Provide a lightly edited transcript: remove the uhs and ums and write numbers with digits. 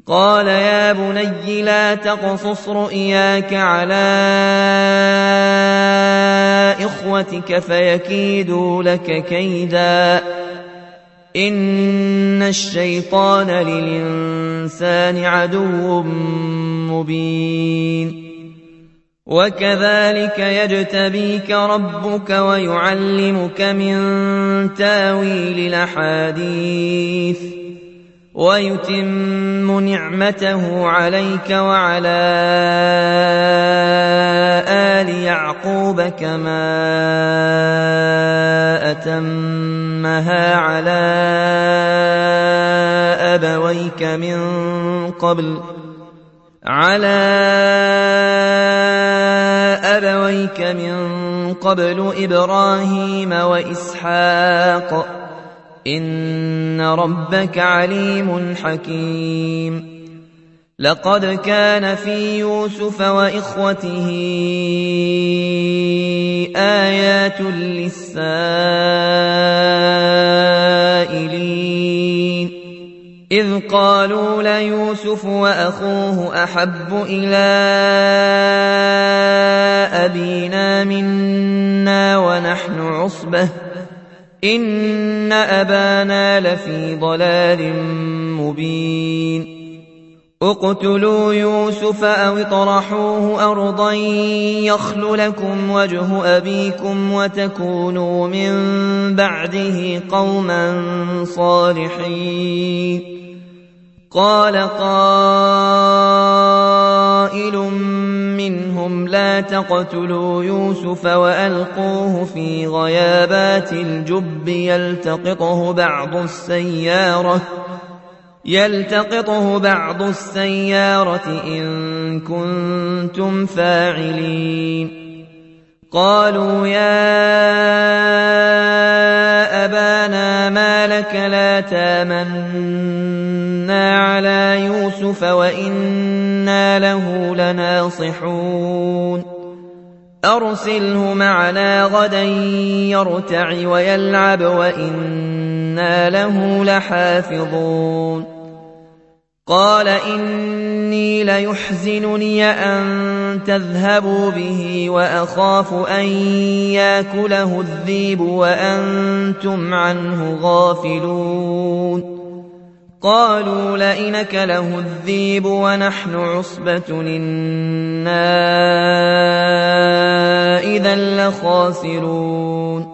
قال يا بني لا تقصص رؤياك على إخوتك فيكيدوا لك كيدا إن الشيطان للإنسان عدو مبين وكذلك يجتبيك ربك ويعلمك من تاويل الأحاديث ويتم نعمته عليك وعلى آل يعقوب كما أتمها على أبويك من قبل إبراهيم وإسحاق إن ربك عليم حكيم لقد كان في يوسف وإخوته آيات للسائلين إذ قالوا ليوسف وأخوه أحب إلى أبينا منا ونحن عصبة إن أبانا لفي ضلال مبين اقتلوا يوسف أو اطرحوه أرضا يخل لكم وجه أبيكم وتكونوا من بعده قوما صالحين قال قائل منهم لا تقتلوا يوسف وألقوه في غيابات الجب يلتقطه بعض السيارة إن كنتم فاعلين قالوا يا أبانا ما لك لا تامنا على يوسف وإنا له لناصحون أرسله معنا غدا يرتع ويلعب وإنا له لحافظون قال إني ليحزنني أن تذهبوا به وأخاف أن يأكله الذئب وأنتم عنه غافلون قالوا لئن أكله الذئب ونحن عصبة إنا إذا لخاسرون